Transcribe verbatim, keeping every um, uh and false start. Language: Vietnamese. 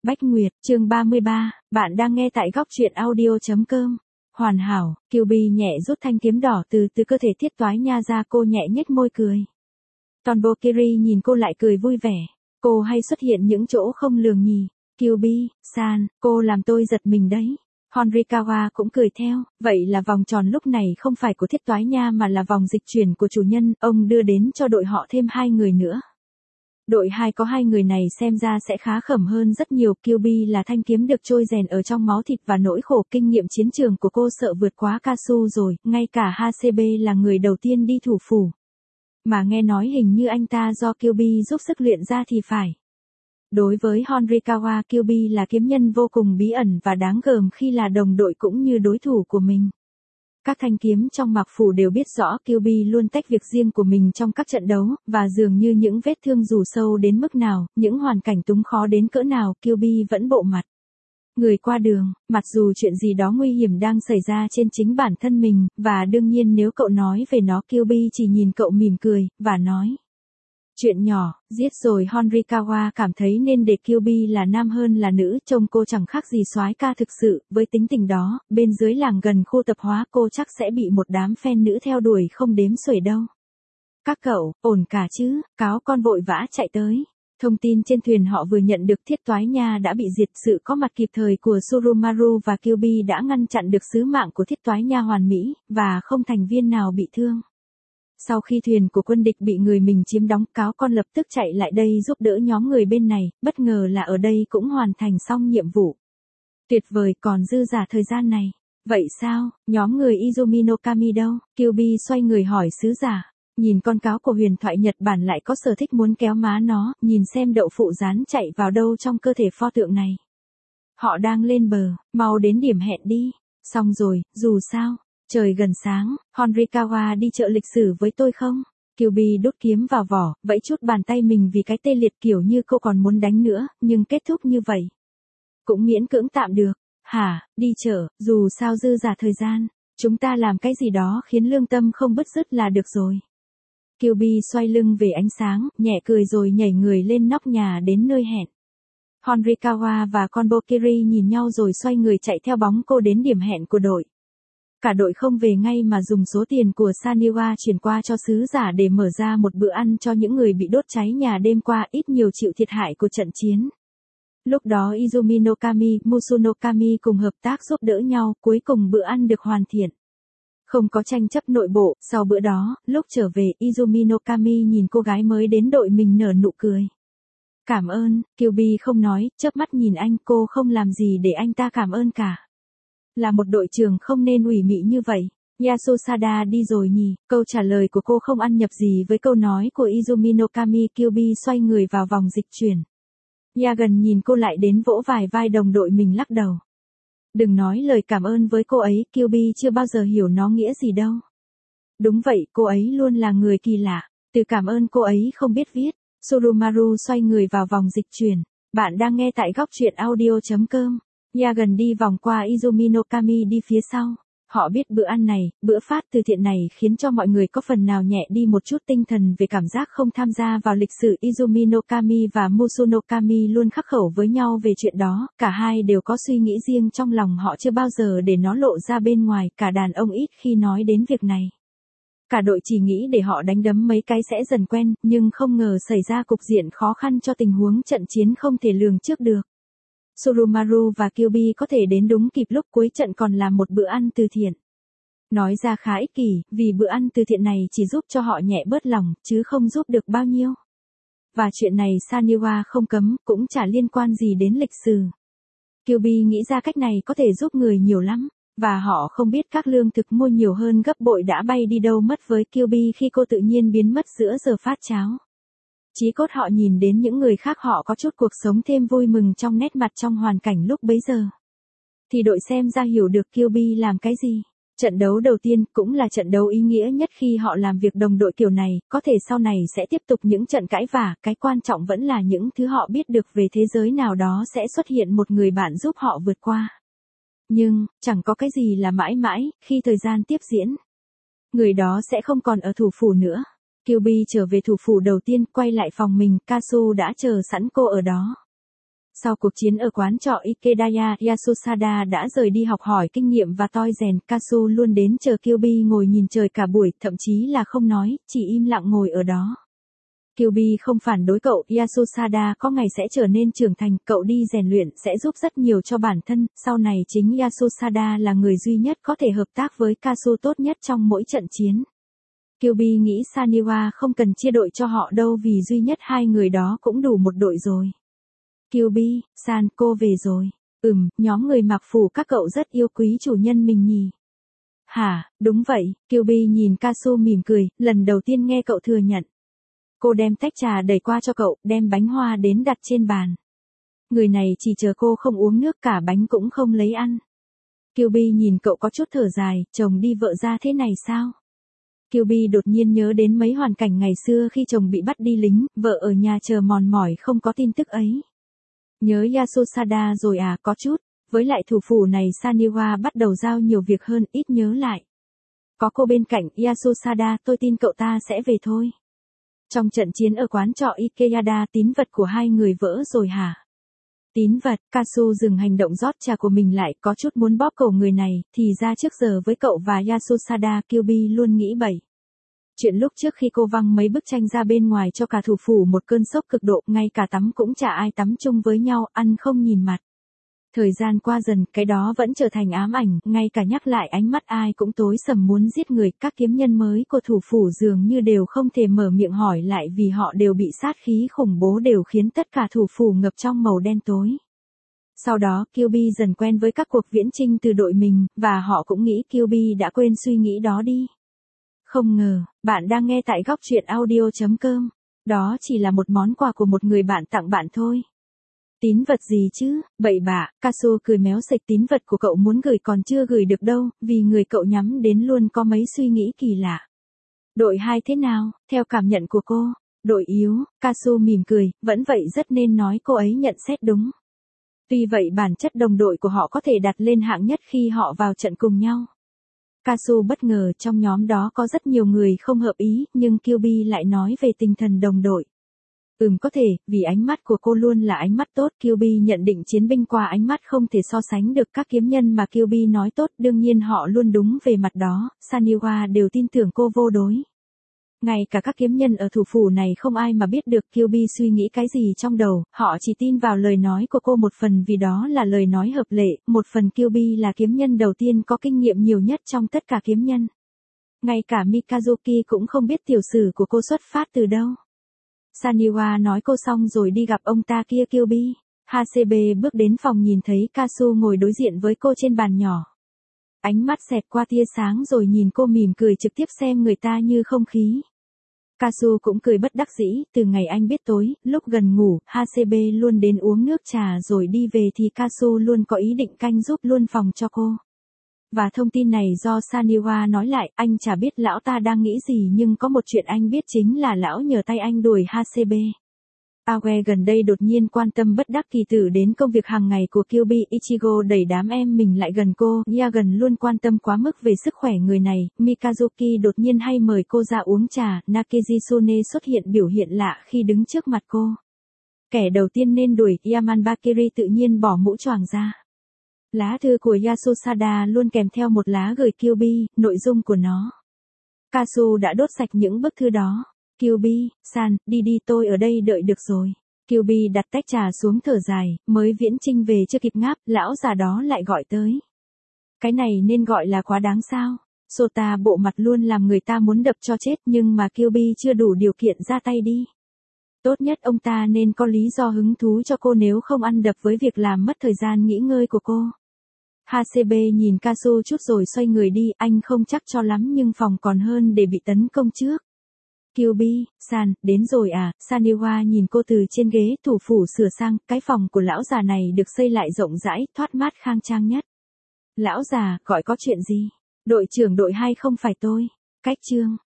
Bách Nguyệt, chương ba mươi ba, bạn đang nghe tại góc truyện audio.com. Hoàn hảo, Kiều Bì nhẹ rút thanh kiếm đỏ từ từ cơ thể Thiết Toái Nha ra, cô nhẹ nhếch môi cười. Tonbokiri nhìn cô lại cười vui vẻ. Cô hay xuất hiện những chỗ không lường nhì. Kiều Bì, san, cô làm tôi giật mình đấy. Horikawa cũng cười theo, vậy là vòng tròn lúc này không phải của Thiết Toái Nha mà là vòng dịch chuyển của chủ nhân, ông đưa đến cho đội họ thêm hai người nữa. Đội hai có hai người này xem ra sẽ khá khẩm hơn rất nhiều. Kiều Bì là thanh kiếm được trôi rèn ở trong máu thịt và nỗi khổ, kinh nghiệm chiến trường của cô sợ vượt quá Kasu rồi, ngay cả hát xê bê là người đầu tiên đi thủ phủ. Mà nghe nói hình như anh ta do Kiều Bì giúp sức luyện ra thì phải. Đối với Horikawa, Kiều Bì là kiếm nhân vô cùng bí ẩn và đáng gờm khi là đồng đội cũng như đối thủ của mình. Các thanh kiếm trong Mạc Phủ đều biết rõ Kiều Bì luôn tách việc riêng của mình trong các trận đấu, và dường như những vết thương dù sâu đến mức nào, những hoàn cảnh túng khó đến cỡ nào, Kiều Bì vẫn bộ mặt. Người qua đường, mặc dù chuyện gì đó nguy hiểm đang xảy ra trên chính bản thân mình, và đương nhiên nếu cậu nói về nó, Kiều Bì chỉ nhìn cậu mỉm cười, và nói. Chuyện nhỏ, giết rồi. Horikawa cảm thấy nên để Kiều Bì là nam hơn là nữ, trông cô chẳng khác gì soái ca thực sự, với tính tình đó, bên dưới làng gần khu tập hóa cô chắc sẽ bị một đám fan nữ theo đuổi không đếm xuể đâu. Các cậu, ổn cả chứ? Cáo con vội vã chạy tới. Thông tin trên thuyền họ vừa nhận được Thiết Toái Nha đã bị diệt, sự có mặt kịp thời của Surumaru và Kiều Bì đã ngăn chặn được sứ mạng của Thiết Toái Nha hoàn mỹ, và không thành viên nào bị thương. Sau khi thuyền của quân địch bị người mình chiếm đóng, cáo con lập tức chạy lại đây giúp đỡ nhóm người bên này, bất ngờ là ở đây cũng hoàn thành xong nhiệm vụ. Tuyệt vời, còn dư giả thời gian này. Vậy sao, nhóm người Izumi no Kami đâu? Kiều Bì xoay người hỏi sứ giả. Nhìn con cáo của huyền thoại Nhật Bản lại có sở thích muốn kéo má nó, nhìn xem đậu phụ rán chạy vào đâu trong cơ thể pho tượng này. Họ đang lên bờ, mau đến điểm hẹn đi. Xong rồi, dù sao. Trời gần sáng, Horikawa đi chợ lịch sử với tôi không? Kiều Bì đút kiếm vào vỏ, vẫy chút bàn tay mình vì cái tê liệt, kiểu như cô còn muốn đánh nữa, nhưng kết thúc như vậy. Cũng miễn cưỡng tạm được. Hả, đi chợ, dù sao dư giả thời gian, chúng ta làm cái gì đó khiến lương tâm không bứt rứt là được rồi. Kiều Bì xoay lưng về ánh sáng, nhẹ cười rồi nhảy người lên nóc nhà đến nơi hẹn. Horikawa và Tonbokiri nhìn nhau rồi xoay người chạy theo bóng cô đến điểm hẹn của đội. Cả đội không về ngay mà dùng số tiền của Saniwa chuyển qua cho sứ giả để mở ra một bữa ăn cho những người bị đốt cháy nhà đêm qua, ít nhiều chịu thiệt hại của trận chiến. Lúc đó Izumi no Kami, Musu no Kami cùng hợp tác giúp đỡ nhau, cuối cùng bữa ăn được hoàn thiện. Không có tranh chấp nội bộ, sau bữa đó, lúc trở về, Izumi no Kami nhìn cô gái mới đến đội mình nở nụ cười. Cảm ơn, Kiều Bì không nói, chớp mắt nhìn anh, cô không làm gì để anh ta cảm ơn cả. Là một đội trưởng không nên ủy mị như vậy. Yasosada đi rồi nhỉ? Câu trả lời của cô không ăn nhập gì với câu nói của Izumi no Kami. Kiều Bì xoay người vào vòng dịch chuyển. Yagan nhìn cô lại đến vỗ vài vai đồng đội mình, lắc đầu. Đừng nói lời cảm ơn với cô ấy, Kiều Bì chưa bao giờ hiểu nó nghĩa gì đâu. Đúng vậy, cô ấy luôn là người kỳ lạ. Từ cảm ơn cô ấy không biết viết. Surumaru xoay người vào vòng dịch chuyển. Bạn đang nghe tại góc truyện audio.com. Yagan đi vòng qua Izumi no Kami đi phía sau. Họ biết bữa ăn này, bữa phát từ thiện này khiến cho mọi người có phần nào nhẹ đi một chút tinh thần về cảm giác không tham gia vào lịch sử. Izumi no Kami và Musu no Kami luôn khắc khẩu với nhau về chuyện đó, cả hai đều có suy nghĩ riêng trong lòng, họ chưa bao giờ để nó lộ ra bên ngoài, cả đàn ông ít khi nói đến việc này. Cả đội chỉ nghĩ để họ đánh đấm mấy cái sẽ dần quen, nhưng không ngờ xảy ra cục diện khó khăn cho tình huống trận chiến không thể lường trước được. Surumaru và Kiều Bì có thể đến đúng kịp lúc cuối trận còn làm một bữa ăn từ thiện. Nói ra khá ích kỷ, vì bữa ăn từ thiện này chỉ giúp cho họ nhẹ bớt lòng, chứ không giúp được bao nhiêu. Và chuyện này Saniwa không cấm, cũng chả liên quan gì đến lịch sử. Kiều Bì nghĩ ra cách này có thể giúp người nhiều lắm, và họ không biết các lương thực mua nhiều hơn gấp bội đã bay đi đâu mất với Kiều Bì khi cô tự nhiên biến mất giữa giờ phát cháo. Chí cốt họ nhìn đến những người khác, họ có chút cuộc sống thêm vui mừng trong nét mặt trong hoàn cảnh lúc bấy giờ. Thì đội xem ra hiểu được Kiều Bì làm cái gì. Trận đấu đầu tiên cũng là trận đấu ý nghĩa nhất khi họ làm việc đồng đội kiểu này, có thể sau này sẽ tiếp tục những trận cãi vả, cái quan trọng vẫn là những thứ họ biết được về thế giới nào đó sẽ xuất hiện một người bạn giúp họ vượt qua. Nhưng, chẳng có cái gì là mãi mãi, khi thời gian tiếp diễn. Người đó sẽ không còn ở thủ phủ nữa. Kiều Bì trở về thủ phủ đầu tiên, quay lại phòng mình, Kasu đã chờ sẵn cô ở đó. Sau cuộc chiến ở quán trọ Ikedaya, Yasusada đã rời đi học hỏi kinh nghiệm và toi rèn, Kasu luôn đến chờ Kyuubi ngồi nhìn trời cả buổi, thậm chí là không nói, chỉ im lặng ngồi ở đó. Kyuubi không phản đối cậu, Yasusada có ngày sẽ trở nên trưởng thành, cậu đi rèn luyện sẽ giúp rất nhiều cho bản thân, sau này chính Yasusada là người duy nhất có thể hợp tác với Kasu tốt nhất trong mỗi trận chiến. Kyuubi nghĩ Saniwa không cần chia đội cho họ đâu vì duy nhất hai người đó cũng đủ một đội rồi. Kyuubi, san, cô về rồi. Ừm, nhóm người mặc phủ các cậu rất yêu quý chủ nhân mình nhỉ. Hả, đúng vậy, Kyuubi nhìn Kasu mỉm cười, lần đầu tiên nghe cậu thừa nhận. Cô đem tách trà đẩy qua cho cậu, đem bánh hoa đến đặt trên bàn. Người này chỉ chờ cô không uống nước cả bánh cũng không lấy ăn. Kyuubi nhìn cậu có chút thở dài, chồng đi vợ ra thế này sao? Kyuubi đột nhiên nhớ đến mấy hoàn cảnh ngày xưa khi chồng bị bắt đi lính, vợ ở nhà chờ mòn mỏi không có tin tức ấy. Nhớ Yasusada rồi à, có chút, với lại thủ phủ này Saniwa bắt đầu giao nhiều việc hơn, ít nhớ lại. Có cô bên cạnh, Yasusada, tôi tin cậu ta sẽ về thôi. Trong trận chiến ở quán trọ Ikeyada, tín vật của hai người vỡ rồi hả? Tín vật, Kasu dừng hành động rót trà của mình lại, có chút muốn bóp cổ người này, thì ra trước giờ với cậu và Yasusada, Kyuubi luôn nghĩ bậy. Chuyện lúc trước khi cô văng mấy bức tranh ra bên ngoài cho cả thủ phủ một cơn sốc cực độ, ngay cả tắm cũng chả ai tắm chung với nhau, ăn không nhìn mặt. Thời gian qua dần, cái đó vẫn trở thành ám ảnh, ngay cả nhắc lại ánh mắt ai cũng tối sầm muốn giết người, các kiếm nhân mới của thủ phủ dường như đều không thể mở miệng hỏi lại vì họ đều bị sát khí khủng bố đều khiến tất cả thủ phủ ngập trong màu đen tối. Sau đó, Kyuubi dần quen với các cuộc viễn chinh từ đội mình, và họ cũng nghĩ Kyuubi đã quên suy nghĩ đó đi. Không ngờ, bạn đang nghe tại góc truyện audio chấm com. Đó chỉ là một món quà của một người bạn tặng bạn thôi. Tín vật gì chứ, bậy bạ, Kasu cười méo sạch, tín vật của cậu muốn gửi còn chưa gửi được đâu, vì người cậu nhắm đến luôn có mấy suy nghĩ kỳ lạ. Đội hai thế nào, theo cảm nhận của cô? Đội yếu, Kasu mỉm cười, vẫn vậy rất nên nói cô ấy nhận xét đúng. Tuy vậy bản chất đồng đội của họ có thể đặt lên hạng nhất khi họ vào trận cùng nhau. Kasu bất ngờ trong nhóm đó có rất nhiều người không hợp ý, nhưng Kyuubi lại nói về tinh thần đồng đội. Ừm có thể, vì ánh mắt của cô luôn là ánh mắt tốt, Kyuubi nhận định chiến binh qua ánh mắt không thể so sánh được các kiếm nhân mà Kyuubi nói tốt, đương nhiên họ luôn đúng về mặt đó, Saniwa đều tin tưởng cô vô đối. Ngay cả các kiếm nhân ở thủ phủ này không ai mà biết được Kyuubi suy nghĩ cái gì trong đầu, họ chỉ tin vào lời nói của cô một phần vì đó là lời nói hợp lệ, một phần Kyuubi là kiếm nhân đầu tiên có kinh nghiệm nhiều nhất trong tất cả kiếm nhân. Ngay cả Mikazuki cũng không biết tiểu sử của cô xuất phát từ đâu. Saniwa nói cô xong rồi đi gặp ông ta kia Kyuubi. Hasebe bước đến phòng nhìn thấy Kasu ngồi đối diện với cô trên bàn nhỏ. Ánh mắt xẹt qua tia sáng rồi nhìn cô mỉm cười trực tiếp xem người ta như không khí. Kasu cũng cười bất đắc dĩ, từ ngày anh biết tối, lúc gần ngủ, Hasebe luôn đến uống nước trà rồi đi về thì Kasu luôn có ý định canh giúp luôn phòng cho cô. Và thông tin này do Saniwa nói lại, anh chả biết lão ta đang nghĩ gì nhưng có một chuyện anh biết chính là lão nhờ tay anh đuổi Hasebe. Awe gần đây đột nhiên quan tâm bất đắc kỳ tử đến công việc hàng ngày của Kyuubi, Ichigo đẩy đám em mình lại gần cô, Yagan luôn quan tâm quá mức về sức khỏe người này, Mikazuki đột nhiên hay mời cô ra uống trà, Nakejisune xuất hiện biểu hiện lạ khi đứng trước mặt cô. Kẻ đầu tiên nên đuổi, Yamanbakiri tự nhiên bỏ mũ choàng ra. Lá thư của Yasusada luôn kèm theo một lá gửi Kyuubi, nội dung của nó. Kasu đã đốt sạch những bức thư đó. Kyuubi, san, đi đi tôi ở đây đợi được rồi. Kyuubi đặt tách trà xuống thở dài, mới viễn chinh về chưa kịp ngáp, lão già đó lại gọi tới. Cái này nên gọi là quá đáng sao? Sota bộ mặt luôn làm người ta muốn đập cho chết nhưng mà Kyuubi chưa đủ điều kiện ra tay đi. Tốt nhất ông ta nên có lý do hứng thú cho cô nếu không ăn đập với việc làm mất thời gian nghỉ ngơi của cô. Hasebe nhìn Kasu chút rồi xoay người đi, anh không chắc cho lắm nhưng phòng còn hơn để bị tấn công trước. Kyuubi, san, đến rồi à, Saniwa nhìn cô từ trên ghế, thủ phủ sửa sang, cái phòng của lão già này được xây lại rộng rãi, thoát mát khang trang nhất. Lão già, gọi có chuyện gì? Đội trưởng đội hai không phải tôi. Cách chương.